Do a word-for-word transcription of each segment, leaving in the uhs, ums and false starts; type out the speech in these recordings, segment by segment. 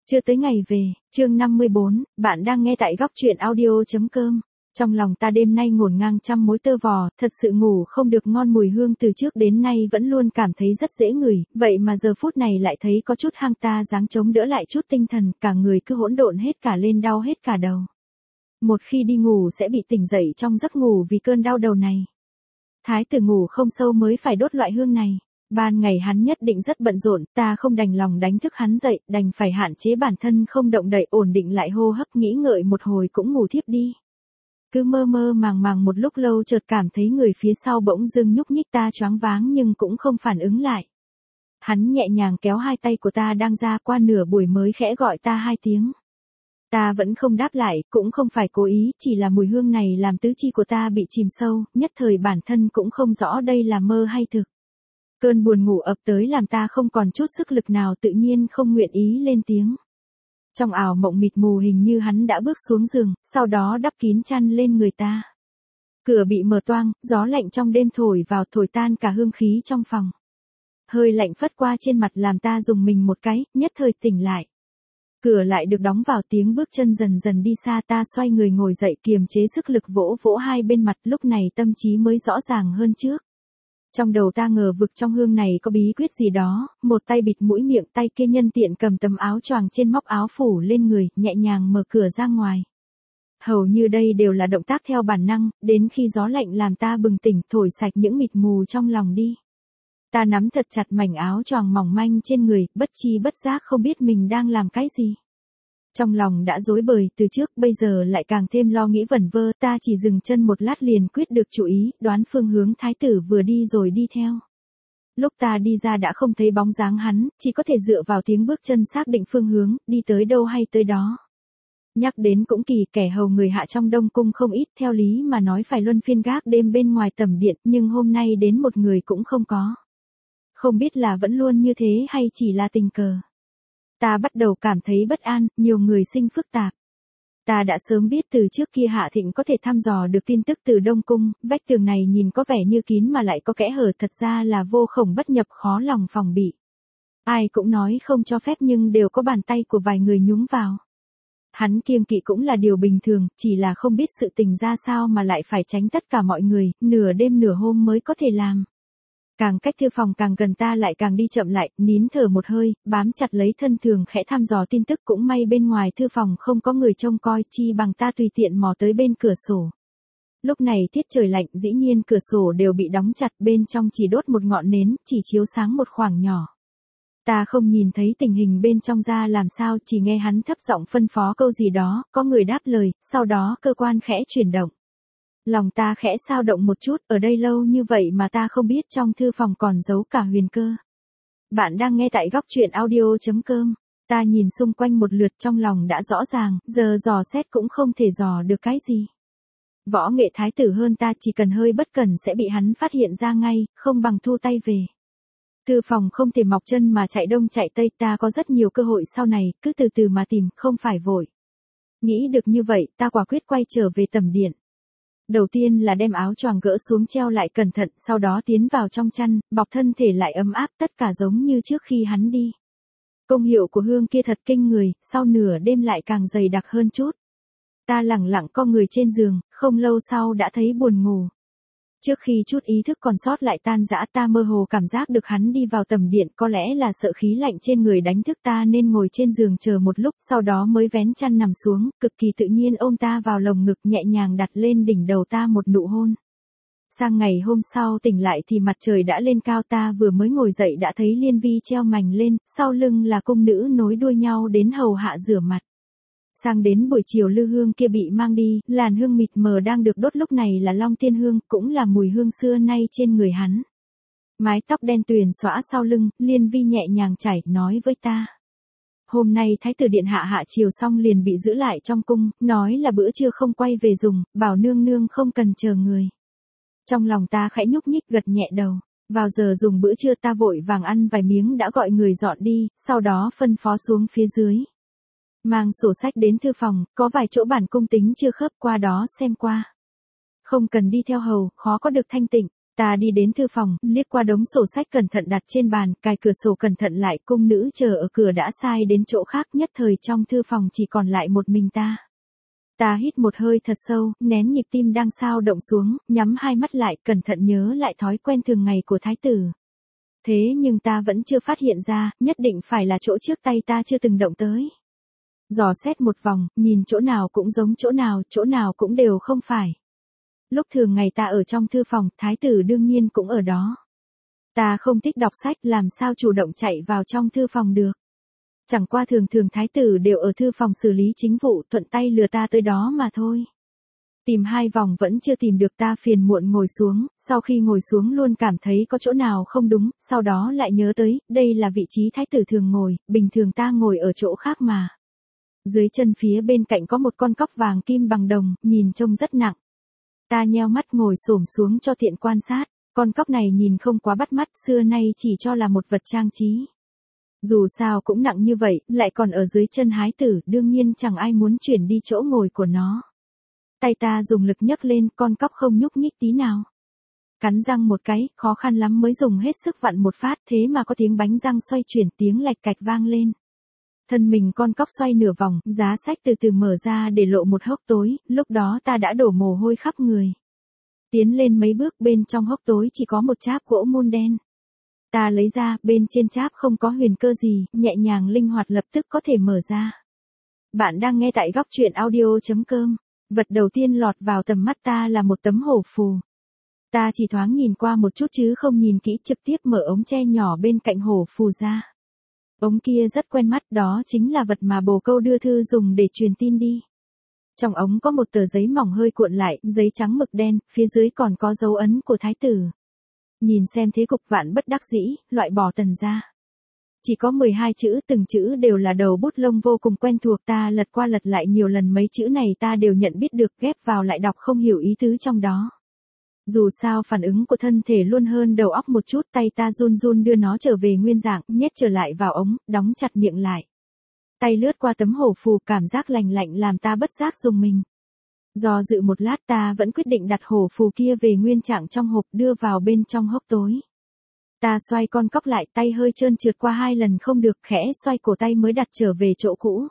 Chưa tới ngày về, chương năm mươi bốn, bạn đang nghe tại góc truyện audio.com. Trong lòng ta đêm nay ngổn ngang trăm mối tơ vò, thật sự ngủ không được ngon, mùi hương từ trước đến nay vẫn luôn cảm thấy rất dễ ngửi, vậy mà giờ phút này lại thấy có chút hăng, ta dáng chống đỡ lại chút tinh thần, cả người cứ hỗn độn hết cả lên, đau hết cả đầu. Một khi đi ngủ sẽ bị tỉnh dậy trong giấc ngủ vì cơn đau đầu này. Thái tử ngủ không sâu mới phải đốt loại hương này. Ban ngày hắn nhất định rất bận rộn, ta không đành lòng đánh thức hắn dậy, đành phải hạn chế bản thân không động đậy, ổn định lại hô hấp, nghĩ ngợi một hồi cũng ngủ thiếp đi. Cứ mơ mơ màng màng một lúc lâu, chợt cảm thấy người phía sau bỗng dưng nhúc nhích, ta choáng váng nhưng cũng không phản ứng lại. Hắn nhẹ nhàng kéo hai tay của ta đang ra, qua nửa buổi mới khẽ gọi ta hai tiếng. Ta vẫn không đáp lại, cũng không phải cố ý, chỉ là mùi hương này làm tứ chi của ta bị chìm sâu, nhất thời bản thân cũng không rõ đây là mơ hay thực. Cơn buồn ngủ ập tới làm ta không còn chút sức lực nào, tự nhiên không nguyện ý lên tiếng. Trong ảo mộng mịt mù hình như hắn đã bước xuống giường, sau đó đắp kín chăn lên người ta. Cửa bị mở toang, gió lạnh trong đêm thổi vào, thổi tan cả hương khí trong phòng. Hơi lạnh phất qua trên mặt làm ta rùng mình một cái, nhất thời tỉnh lại. Cửa lại được đóng vào, tiếng bước chân dần dần đi xa, ta xoay người ngồi dậy, kiềm chế sức lực vỗ vỗ hai bên mặt, lúc này tâm trí mới rõ ràng hơn trước. Trong đầu ta ngờ vực trong hương này có bí quyết gì đó, một tay bịt mũi miệng, tay kia nhân tiện cầm tấm áo choàng trên móc áo phủ lên người, nhẹ nhàng mở cửa ra ngoài. Hầu như đây đều là động tác theo bản năng, đến khi gió lạnh làm ta bừng tỉnh, thổi sạch những mịt mù trong lòng đi. Ta nắm thật chặt mảnh áo choàng mỏng manh trên người, bất chi bất giác không biết mình đang làm cái gì. Trong lòng đã rối bời từ trước, bây giờ lại càng thêm lo nghĩ vẩn vơ, ta chỉ dừng chân một lát liền quyết được chủ ý, đoán phương hướng thái tử vừa đi rồi đi theo. Lúc ta đi ra đã không thấy bóng dáng hắn, chỉ có thể dựa vào tiếng bước chân xác định phương hướng, đi tới đâu hay tới đó. Nhắc đến cũng kỳ, kẻ hầu người hạ trong Đông Cung không ít, theo lý mà nói phải luân phiên gác đêm bên ngoài tẩm điện, nhưng hôm nay đến một người cũng không có. Không biết là vẫn luôn như thế hay chỉ là tình cờ. Ta bắt đầu cảm thấy bất an, nhiều người sinh phức tạp. Ta đã sớm biết từ trước kia Hạ Thịnh có thể thăm dò được tin tức từ Đông Cung, vách tường này nhìn có vẻ như kín mà lại có kẽ hở, thật ra là vô khổng bất nhập, khó lòng phòng bị. Ai cũng nói không cho phép nhưng đều có bàn tay của vài người nhúng vào. Hắn kiêng kỵ cũng là điều bình thường, chỉ là không biết sự tình ra sao mà lại phải tránh tất cả mọi người, nửa đêm nửa hôm mới có thể làm. Càng cách thư phòng càng gần ta lại càng đi chậm lại, nín thở một hơi, bám chặt lấy thân thường khẽ thăm dò tin tức, cũng may bên ngoài thư phòng không có người trông coi, chi bằng ta tùy tiện mò tới bên cửa sổ. Lúc này tiết trời lạnh, dĩ nhiên cửa sổ đều bị đóng chặt, bên trong chỉ đốt một ngọn nến, chỉ chiếu sáng một khoảng nhỏ. Ta không nhìn thấy tình hình bên trong ra làm sao, chỉ nghe hắn thấp giọng phân phó câu gì đó, có người đáp lời, sau đó cơ quan khẽ chuyển động. Lòng ta khẽ xao động một chút, ở đây lâu như vậy mà ta không biết trong thư phòng còn giấu cả huyền cơ. Bạn đang nghe tại góc truyện audio.com. Ta nhìn xung quanh một lượt, trong lòng đã rõ ràng, giờ dò xét cũng không thể dò được cái gì. Võ nghệ thái tử hơn ta, chỉ cần hơi bất cẩn sẽ bị hắn phát hiện ra ngay, không bằng thu tay về. Thư phòng không thể mọc chân mà chạy đông chạy tây, ta có rất nhiều cơ hội sau này, cứ từ từ mà tìm, không phải vội. Nghĩ được như vậy, ta quả quyết quay trở về tẩm điện. Đầu tiên là đem áo choàng gỡ xuống treo lại cẩn thận, sau đó tiến vào trong chăn, bọc thân thể lại ấm áp, tất cả giống như trước khi hắn đi. Công hiệu của hương kia thật kinh người, sau nửa đêm lại càng dày đặc hơn chút. Ta lẳng lặng co người trên giường, không lâu sau đã thấy buồn ngủ. Trước khi chút ý thức còn sót lại tan rã, ta mơ hồ cảm giác được hắn đi vào tầm điện, có lẽ là sợ khí lạnh trên người đánh thức ta nên ngồi trên giường chờ một lúc, sau đó mới vén chăn nằm xuống, cực kỳ tự nhiên ôm ta vào lồng ngực, nhẹ nhàng đặt lên đỉnh đầu ta một nụ hôn. Sang ngày hôm sau tỉnh lại thì mặt trời đã lên cao, ta vừa mới ngồi dậy đã thấy Liên Vi treo mành lên, sau lưng là cung nữ nối đuôi nhau đến hầu hạ rửa mặt. Sang đến buổi chiều lư hương kia bị mang đi, làn hương mịt mờ đang được đốt lúc này là Long Tiên Hương, cũng là mùi hương xưa nay trên người hắn. Mái tóc đen tuyền xõa sau lưng, Liên Vi nhẹ nhàng chảy, nói với ta. Hôm nay Thái tử Điện Hạ hạ chiều xong liền bị giữ lại trong cung, nói là bữa trưa không quay về dùng, bảo nương nương không cần chờ người. Trong lòng ta khẽ nhúc nhích gật nhẹ đầu. Vào giờ dùng bữa trưa ta vội vàng ăn vài miếng đã gọi người dọn đi, sau đó phân phó xuống phía dưới. Mang sổ sách đến thư phòng, có vài chỗ bản cung tính chưa khớp, qua đó xem qua. Không cần đi theo hầu, khó có được thanh tịnh. Ta đi đến thư phòng, liếc qua đống sổ sách cẩn thận đặt trên bàn, cài cửa sổ cẩn thận lại, cung nữ chờ ở cửa đã sai đến chỗ khác, nhất thời trong thư phòng chỉ còn lại một mình ta. Ta hít một hơi thật sâu, nén nhịp tim đang xao động xuống, nhắm hai mắt lại, cẩn thận nhớ lại thói quen thường ngày của thái tử. Thế nhưng ta vẫn chưa phát hiện ra, nhất định phải là chỗ trước tay ta chưa từng động tới. Dò xét một vòng, nhìn chỗ nào cũng giống chỗ nào, chỗ nào cũng đều không phải. Lúc thường ngày ta ở trong thư phòng, thái tử đương nhiên cũng ở đó. Ta không thích đọc sách, làm sao chủ động chạy vào trong thư phòng được. Chẳng qua thường thường thái tử đều ở thư phòng xử lý chính vụ, thuận tay lừa ta tới đó mà thôi. Tìm hai vòng vẫn chưa tìm được, ta phiền muộn ngồi xuống, sau khi ngồi xuống luôn cảm thấy có chỗ nào không đúng, sau đó lại nhớ tới, đây là vị trí thái tử thường ngồi, bình thường ta ngồi ở chỗ khác mà. Dưới chân phía bên cạnh có một con cóc vàng kim bằng đồng, nhìn trông rất nặng. Ta nheo mắt ngồi xổm xuống cho tiện quan sát, con cóc này nhìn không quá bắt mắt, xưa nay chỉ cho là một vật trang trí. Dù sao cũng nặng như vậy, lại còn ở dưới chân hái tử, đương nhiên chẳng ai muốn chuyển đi chỗ ngồi của nó. Tay ta dùng lực nhấc lên, con cóc không nhúc nhích tí nào. Cắn răng một cái, khó khăn lắm mới dùng hết sức vặn một phát, thế mà có tiếng bánh răng xoay chuyển, tiếng lạch cạch vang lên. Thân mình con cóc xoay nửa vòng, giá sách từ từ mở ra để lộ một hốc tối, lúc đó ta đã đổ mồ hôi khắp người. Tiến lên mấy bước, bên trong hốc tối chỉ có một cháp gỗ mun đen. Ta lấy ra, bên trên cháp không có huyền cơ gì, nhẹ nhàng linh hoạt lập tức có thể mở ra. Bạn đang nghe tại góc truyện audio chấm com. Vật đầu tiên lọt vào tầm mắt ta là một tấm hổ phù. Ta chỉ thoáng nhìn qua một chút chứ không nhìn kỹ, trực tiếp mở ống tre nhỏ bên cạnh hổ phù ra. Ống kia rất quen mắt, đó chính là vật mà bồ câu đưa thư dùng để truyền tin đi. Trong ống có một tờ giấy mỏng hơi cuộn lại, giấy trắng mực đen, phía dưới còn có dấu ấn của thái tử. Nhìn xem thế cục vạn bất đắc dĩ, loại bỏ Tần ra. Chỉ có mười hai chữ, từng chữ đều là đầu bút lông vô cùng quen thuộc, ta lật qua lật lại nhiều lần, mấy chữ này ta đều nhận biết được, ghép vào lại đọc không hiểu ý tứ trong đó. Dù sao phản ứng của thân thể luôn hơn đầu óc một chút, tay ta run run đưa nó trở về nguyên dạng, nhét trở lại vào ống, đóng chặt miệng lại. Tay lướt qua tấm hổ phù, cảm giác lành lạnh làm ta bất giác rùng mình. Do dự một lát ta vẫn quyết định đặt hổ phù kia về nguyên trạng trong hộp, đưa vào bên trong hốc tối. Ta xoay con cóc lại, tay hơi trơn trượt qua hai lần không được, khẽ xoay cổ tay mới đặt trở về chỗ cũ.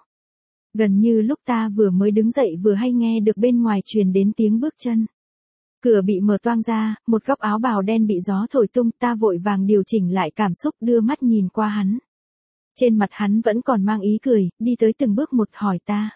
Gần như lúc ta vừa mới đứng dậy vừa hay nghe được bên ngoài truyền đến tiếng bước chân. Cửa bị mở toang ra, một góc áo bào đen bị gió thổi tung, ta vội vàng điều chỉnh lại cảm xúc, đưa mắt nhìn qua hắn. Trên mặt hắn vẫn còn mang ý cười, đi tới từng bước một hỏi ta.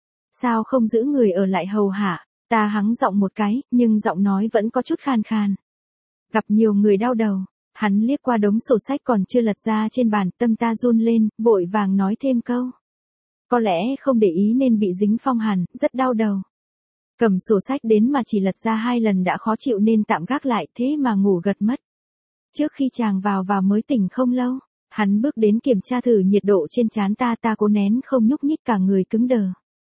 Sao không giữ người ở lại hầu hạ? Ta hắng giọng một cái, nhưng giọng nói vẫn có chút khan khan. Gặp nhiều người đau đầu. Hắn liếc qua đống sổ sách còn chưa lật ra trên bàn, tâm ta run lên, vội vàng nói thêm câu. Có lẽ không để ý nên bị dính phong hàn, rất đau đầu. Cầm sổ sách đến mà chỉ lật ra hai lần đã khó chịu nên tạm gác lại, thế mà ngủ gật mất. Trước khi chàng vào vào mới tỉnh không lâu, hắn bước đến kiểm tra thử nhiệt độ trên trán ta, ta cố nén không nhúc nhích, cả người cứng đờ.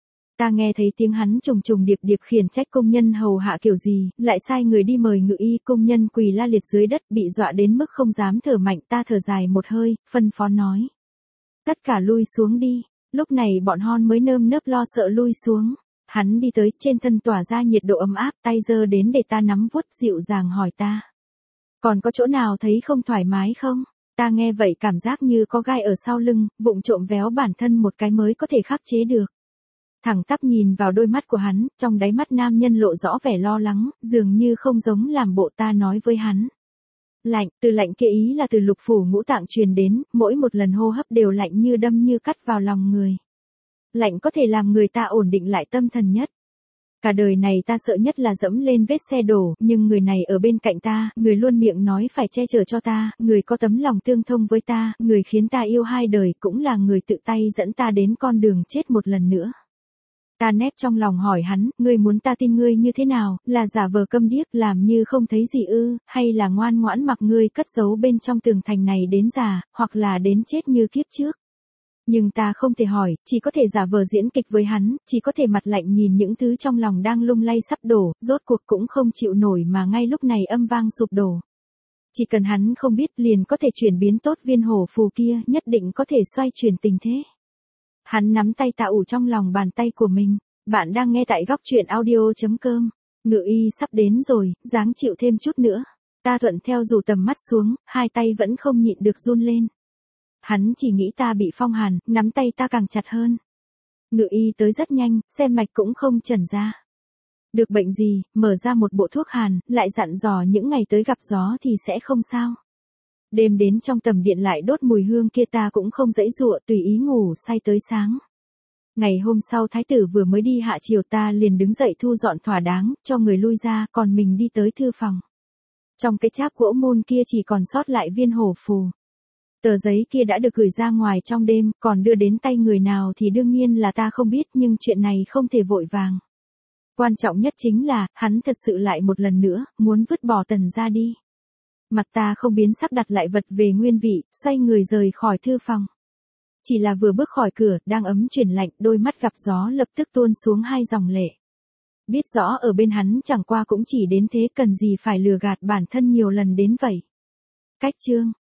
Ta nghe thấy tiếng hắn trùng trùng điệp điệp khiển trách công nhân hầu hạ kiểu gì, lại sai người đi mời ngự y, công nhân quỳ la liệt dưới đất, bị dọa đến mức không dám thở mạnh. Ta thở dài một hơi, phân phó nói. Tất cả lui xuống đi. Lúc này bọn hon mới nơm nớp lo sợ lui xuống. Hắn đi tới, trên thân tỏa ra nhiệt độ ấm áp, tay giơ đến để ta nắm vuốt, dịu dàng hỏi ta. Còn có chỗ nào thấy không thoải mái không? Ta nghe vậy cảm giác như có gai ở sau lưng, vụng trộm véo bản thân một cái mới có thể khắc chế được. Thẳng tắp nhìn vào đôi mắt của hắn, trong đáy mắt nam nhân lộ rõ vẻ lo lắng, dường như không giống làm bộ. Ta nói với hắn. Lạnh, từ lạnh kia ý là từ lục phủ ngũ tạng truyền đến, mỗi một lần hô hấp đều lạnh như đâm như cắt vào lòng người. Lạnh có thể làm người ta ổn định lại tâm thần nhất. Cả đời này ta sợ nhất là dẫm lên vết xe đổ, nhưng người này ở bên cạnh ta, người luôn miệng nói phải che chở cho ta, người có tấm lòng tương thông với ta, người khiến ta yêu hai đời, cũng là người tự tay dẫn ta đến con đường chết một lần nữa. Ta nép trong lòng hỏi hắn, ngươi muốn ta tin ngươi như thế nào, là giả vờ câm điếc làm như không thấy gì ư, hay là ngoan ngoãn mặc ngươi cất giấu bên trong tường thành này đến già, hoặc là đến chết như kiếp trước. Nhưng ta không thể hỏi, chỉ có thể giả vờ diễn kịch với hắn, chỉ có thể mặt lạnh nhìn những thứ trong lòng đang lung lay sắp đổ, rốt cuộc cũng không chịu nổi mà ngay lúc này âm vang sụp đổ. Chỉ cần hắn không biết liền có thể chuyển biến tốt viên hổ phù kia, nhất định có thể xoay chuyển tình thế. Hắn nắm tay ta ủ trong lòng bàn tay của mình. Bạn đang nghe tại góc truyện audio chấm com. Ngự y sắp đến rồi, ráng chịu thêm chút nữa. Ta thuận theo rủ tầm mắt xuống, hai tay vẫn không nhịn được run lên. Hắn chỉ nghĩ ta bị phong hàn, nắm tay ta càng chặt hơn. Ngự y tới rất nhanh, xem mạch cũng không chẩn ra được bệnh gì, mở ra một bộ thuốc hàn, lại dặn dò những ngày tới gặp gió thì sẽ không sao. Đêm đến trong tầm điện lại đốt mùi hương kia, ta cũng không dãy dụa, tùy ý ngủ say tới sáng. Ngày hôm sau thái tử vừa mới đi hạ triều, ta liền đứng dậy thu dọn thỏa đáng, cho người lui ra, còn mình đi tới thư phòng. Trong cái cháp gỗ môn kia chỉ còn sót lại viên hổ phù. Tờ giấy kia đã được gửi ra ngoài trong đêm, còn đưa đến tay người nào thì đương nhiên là ta không biết, nhưng chuyện này không thể vội vàng. Quan trọng nhất chính là, hắn thật sự lại một lần nữa, muốn vứt bỏ Tần gia đi. Mặt ta không biến sắc, đặt lại vật về nguyên vị, xoay người rời khỏi thư phòng. Chỉ là vừa bước khỏi cửa, đang ấm chuyển lạnh, đôi mắt gặp gió lập tức tuôn xuống hai dòng lệ. Biết rõ ở bên hắn chẳng qua cũng chỉ đến thế, cần gì phải lừa gạt bản thân nhiều lần đến vậy. Cách chương